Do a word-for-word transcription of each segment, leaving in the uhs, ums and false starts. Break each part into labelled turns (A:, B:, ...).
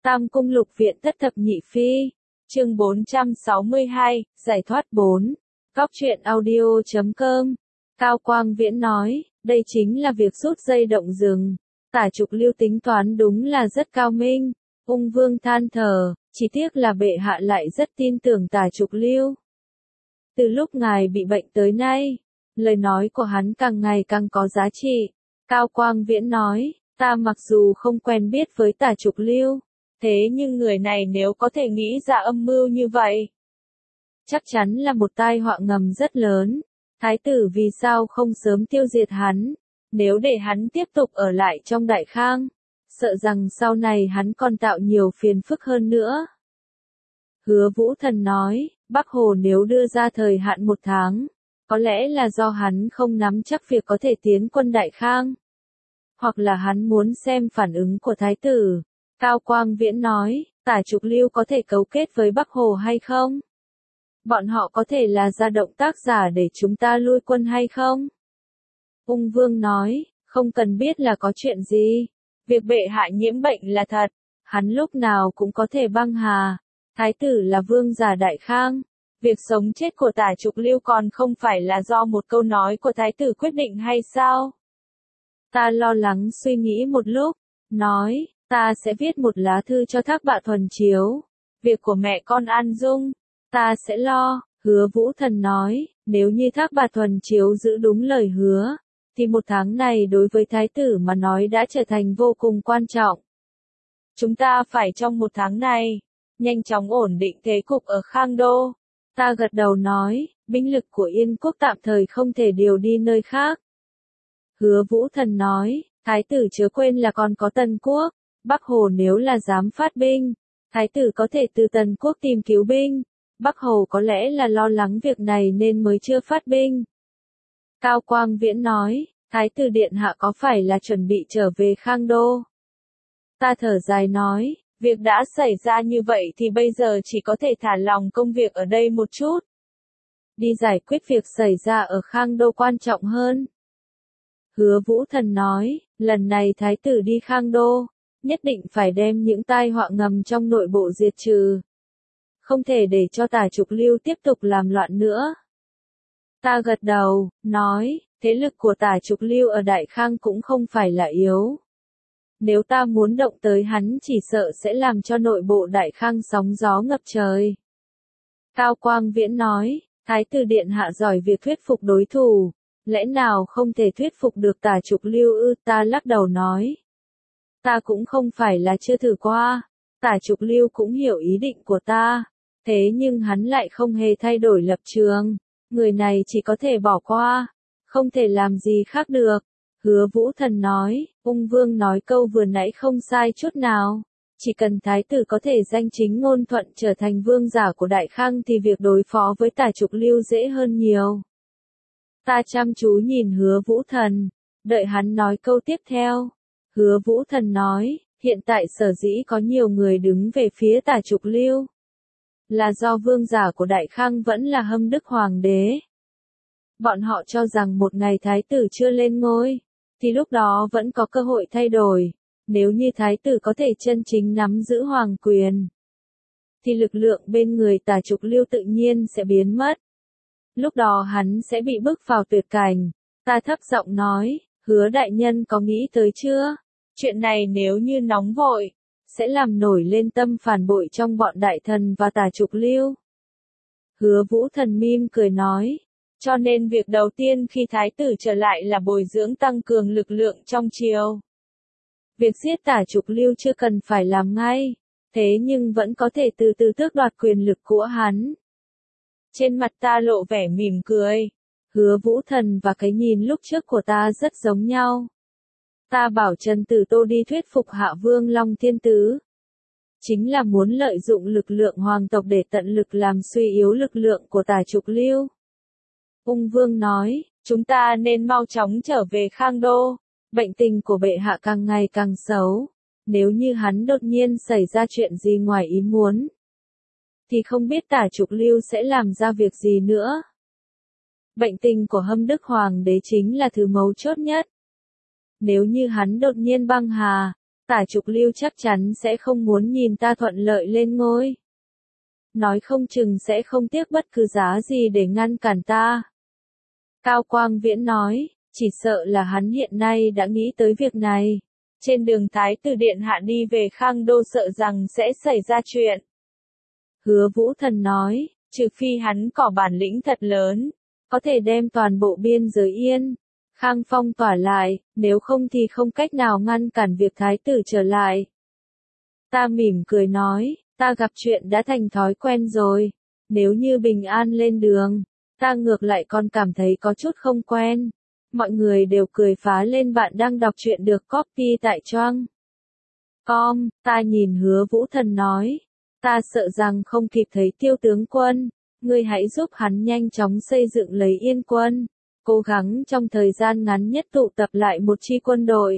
A: Tam Cung Lục Viện Thất Thập Nhị Phi, chương bốn trăm sáu mươi hai, Giải thoát bốn. Góc truyện audio chấm com. Cao Quang Viễn nói, đây chính là việc rút dây động rừng. Tả Trục Lưu tính toán đúng là rất cao minh. Ung Vương than thở, chỉ tiếc là bệ hạ lại rất tin tưởng Tả Trục Lưu. Từ lúc ngài bị bệnh tới nay, lời nói của hắn càng ngày càng có giá trị. Cao Quang Viễn nói, ta mặc dù không quen biết với Tả Trục Lưu, thế nhưng người này nếu có thể nghĩ ra âm mưu như vậy, chắc chắn là một tai họa ngầm rất lớn. Thái tử vì sao không sớm tiêu diệt hắn? Nếu để hắn tiếp tục ở lại trong Đại Khang, sợ rằng sau này hắn còn tạo nhiều phiền phức hơn nữa. Hứa Vũ Thần nói, Bắc Hồ nếu đưa ra thời hạn một tháng, có lẽ là do hắn không nắm chắc việc có thể tiến quân Đại Khang, hoặc là hắn muốn xem phản ứng của Thái tử. Cao Quang Viễn nói, Tả Trục Lưu có thể cấu kết với Bắc Hồ hay không? Bọn họ có thể là ra động tác giả để chúng ta lui quân hay không? Ung Vương nói, không cần biết là có chuyện gì. Việc bệ hạ nhiễm bệnh là thật, hắn lúc nào cũng có thể băng hà. Thái tử là vương giả Đại Khang. Việc sống chết của Tả Trục Lưu còn không phải là do một câu nói của Thái tử quyết định hay sao? Ta lo lắng suy nghĩ một lúc, nói, ta sẽ viết một lá thư cho Thác Bạt Thuần Chiếu. Việc của mẹ con An Dung, ta sẽ lo. Hứa Vũ Thần nói, nếu như Thác Bạt Thuần Chiếu giữ đúng lời hứa, thì một tháng này đối với Thái tử mà nói đã trở thành vô cùng quan trọng. Chúng ta phải trong một tháng này, nhanh chóng ổn định thế cục ở Khang Đô. Ta gật đầu nói, binh lực của Yên quốc tạm thời không thể điều đi nơi khác. Hứa Vũ Thần nói, Thái tử chớ quên là còn có Tần quốc. Bắc Hồ nếu là dám phát binh, Thái tử có thể từ Tần quốc tìm cứu binh. Bắc Hồ có lẽ là lo lắng việc này nên mới chưa phát binh. Cao Quang Viễn nói, Thái tử điện hạ có phải là chuẩn bị trở về Khang Đô? Ta thở dài nói, việc đã xảy ra như vậy thì bây giờ chỉ có thể thả lòng công việc ở đây một chút. Đi giải quyết việc xảy ra ở Khang Đô quan trọng hơn. Hứa Vũ Thần nói, lần này Thái tử đi Khang Đô, nhất định phải đem những tai họa ngầm trong nội bộ diệt trừ. Không thể để cho Tả Trục Lưu tiếp tục làm loạn nữa. Ta gật đầu, nói, thế lực của Tả Trục Lưu ở Đại Khang cũng không phải là yếu. Nếu ta muốn động tới hắn chỉ sợ sẽ làm cho nội bộ Đại Khang sóng gió ngập trời. Cao Quang Viễn nói, Thái tử điện hạ giỏi việc thuyết phục đối thủ, lẽ nào không thể thuyết phục được Tả Trục Lưu ư? Ta lắc đầu nói, ta cũng không phải là chưa thử qua, Tả Trục Lưu cũng hiểu ý định của ta, thế nhưng hắn lại không hề thay đổi lập trường, người này chỉ có thể bỏ qua, không thể làm gì khác được. Hứa Vũ Thần nói, Ung Vương nói câu vừa nãy không sai chút nào, chỉ cần Thái tử có thể danh chính ngôn thuận trở thành vương giả của Đại Khang thì việc đối phó với Tả Trục Lưu dễ hơn nhiều. Ta chăm chú nhìn Hứa Vũ Thần, đợi hắn nói câu tiếp theo. Hứa Vũ Thần nói, hiện tại sở dĩ có nhiều người đứng về phía Tả Trục Lưu, là do vương giả của Đại Khang vẫn là Hâm Đức Hoàng đế. Bọn họ cho rằng một ngày Thái tử chưa lên ngôi, thì lúc đó vẫn có cơ hội thay đổi. Nếu như Thái tử có thể chân chính nắm giữ hoàng quyền, thì lực lượng bên người Tả Trục Lưu tự nhiên sẽ biến mất. Lúc đó hắn sẽ bị bước vào tuyệt cảnh. Ta thấp giọng nói, Hứa đại nhân có nghĩ tới chưa? Chuyện này nếu như nóng vội, sẽ làm nổi lên tâm phản bội trong bọn đại thần và Tả Trục Lưu. Hứa Vũ Thần mỉm cười nói, cho nên việc đầu tiên khi Thái tử trở lại là bồi dưỡng tăng cường lực lượng trong triều. Việc giết Tả Trục Lưu chưa cần phải làm ngay, thế nhưng vẫn có thể từ từ tước đoạt quyền lực của hắn. Trên mặt ta lộ vẻ mỉm cười. Hứa Vũ Thần và cái nhìn lúc trước của ta rất giống nhau. Ta bảo Trần Tử Tô đi thuyết phục Hạ Vương Long Thiên Tứ, chính là muốn lợi dụng lực lượng hoàng tộc để tận lực làm suy yếu lực lượng của Tả Trục Lưu. Ung Vương nói, chúng ta nên mau chóng trở về Khang Đô. Bệnh tình của bệ hạ càng ngày càng xấu. Nếu như hắn đột nhiên xảy ra chuyện gì ngoài ý muốn, thì không biết Tả Trục Lưu sẽ làm ra việc gì nữa. Bệnh tình của Hâm Đức Hoàng đế chính là thứ mấu chốt nhất. Nếu như hắn đột nhiên băng hà, Tả Trục Lưu chắc chắn sẽ không muốn nhìn ta thuận lợi lên ngôi. Nói không chừng sẽ không tiếc bất cứ giá gì để ngăn cản ta. Cao Quang Viễn nói, chỉ sợ là hắn hiện nay đã nghĩ tới việc này. Trên đường Thái tử điện hạ đi về Khang Đô sợ rằng sẽ xảy ra chuyện. Hứa Vũ Thần nói, trừ phi hắn có bản lĩnh thật lớn, có thể đem toàn bộ biên giới Yên, Khang phong tỏa lại, nếu không thì không cách nào ngăn cản việc Thái tử trở lại. Ta mỉm cười nói, ta gặp chuyện đã thành thói quen rồi, nếu như bình an lên đường, ta ngược lại còn cảm thấy có chút không quen. Mọi người đều cười phá lên. Bạn đang đọc truyện được copy tại Choang com, ta nhìn Hứa Vũ Thần nói, ta sợ rằng không kịp thấy Tiêu tướng quân, ngươi hãy giúp hắn nhanh chóng xây dựng lấy Yên quân, cố gắng trong thời gian ngắn nhất tụ tập lại một chi quân đội.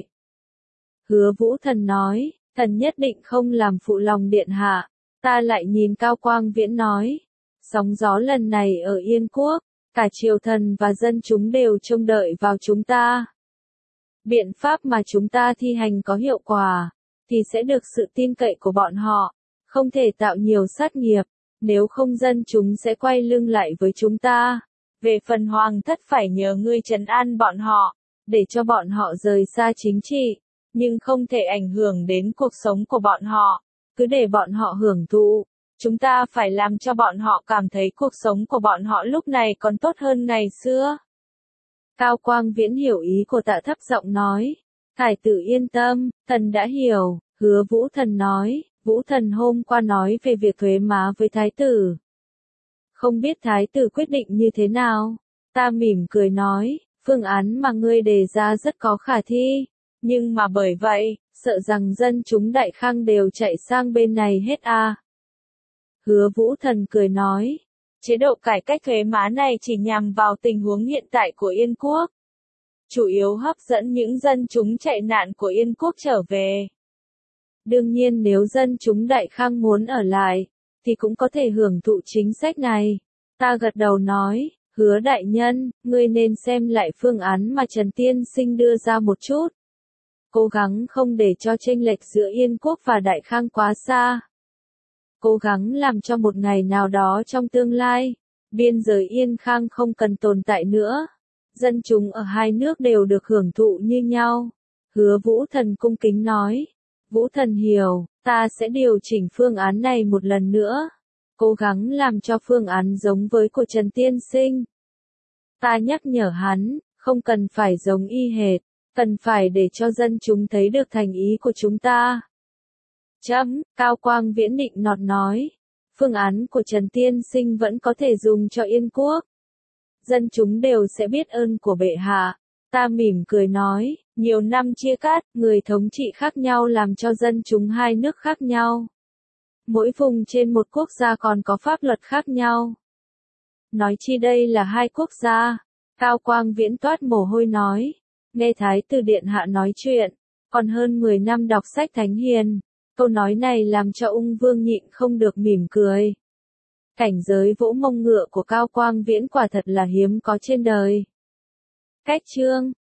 A: Hứa Vũ Thần nói, thần nhất định không làm phụ lòng điện hạ. Ta lại nhìn Cao Quang Viễn nói, sóng gió lần này ở Yên quốc, cả triều thần và dân chúng đều trông đợi vào chúng ta. Biện pháp mà chúng ta thi hành có hiệu quả, thì sẽ được sự tin cậy của bọn họ, không thể tạo nhiều sát nghiệp, nếu không dân chúng sẽ quay lưng lại với chúng ta. Về phần hoàng thất phải nhờ ngươi trấn an bọn họ, để cho bọn họ rời xa chính trị, nhưng không thể ảnh hưởng đến cuộc sống của bọn họ, cứ để bọn họ hưởng thụ. Chúng ta phải làm cho bọn họ cảm thấy cuộc sống của bọn họ lúc này còn tốt hơn ngày xưa. Cao Quang Viễn hiểu ý của Tạ thấp giọng nói, Thái tử yên tâm, thần đã hiểu. Hứa Vũ Thần nói, Vũ Thần hôm qua nói về việc thuế má với Thái tử. Không biết Thái tử quyết định như thế nào? Ta mỉm cười nói, phương án mà ngươi đề ra rất có khả thi, nhưng mà bởi vậy, sợ rằng dân chúng Đại Khang đều chạy sang bên này hết à. Hứa Vũ Thần cười nói, chế độ cải cách thuế má này chỉ nhằm vào tình huống hiện tại của Yên quốc. Chủ yếu hấp dẫn những dân chúng chạy nạn của Yên quốc trở về. Đương nhiên nếu dân chúng Đại Khang muốn ở lại, thì cũng có thể hưởng thụ chính sách này. Ta gật đầu nói, Hứa đại nhân, ngươi nên xem lại phương án mà Trần Tiên Sinh đưa ra một chút. Cố gắng không để cho chênh lệch giữa Yên quốc và Đại Khang quá xa. Cố gắng làm cho một ngày nào đó trong tương lai, biên giới Yên Khang không cần tồn tại nữa. Dân chúng ở hai nước đều được hưởng thụ như nhau. Hứa Vũ Thần cung kính nói. Vũ Thần hiểu, ta sẽ điều chỉnh phương án này một lần nữa. Cố gắng làm cho phương án giống với của Trần Tiên Sinh. Ta nhắc nhở hắn, không cần phải giống y hệt, cần phải để cho dân chúng thấy được thành ý của chúng ta. Chấm, Cao Quang Viễn định nọt nói. Phương án của Trần Tiên Sinh vẫn có thể dùng cho Yên quốc. Dân chúng đều sẽ biết ơn của bệ hạ. Ta mỉm cười nói, nhiều năm chia cắt, người thống trị khác nhau làm cho dân chúng hai nước khác nhau. Mỗi vùng trên một quốc gia còn có pháp luật khác nhau. Nói chi đây là hai quốc gia. Cao Quang Viễn toát mồ hôi nói, nghe Thái tử điện hạ nói chuyện, còn hơn mười năm đọc sách thánh hiền. Câu nói này làm cho ung vương nhịn không được mỉm cười. Cảnh giới vỗ mông ngựa của Cao Quang Viễn quả thật là hiếm có trên đời. Cách chương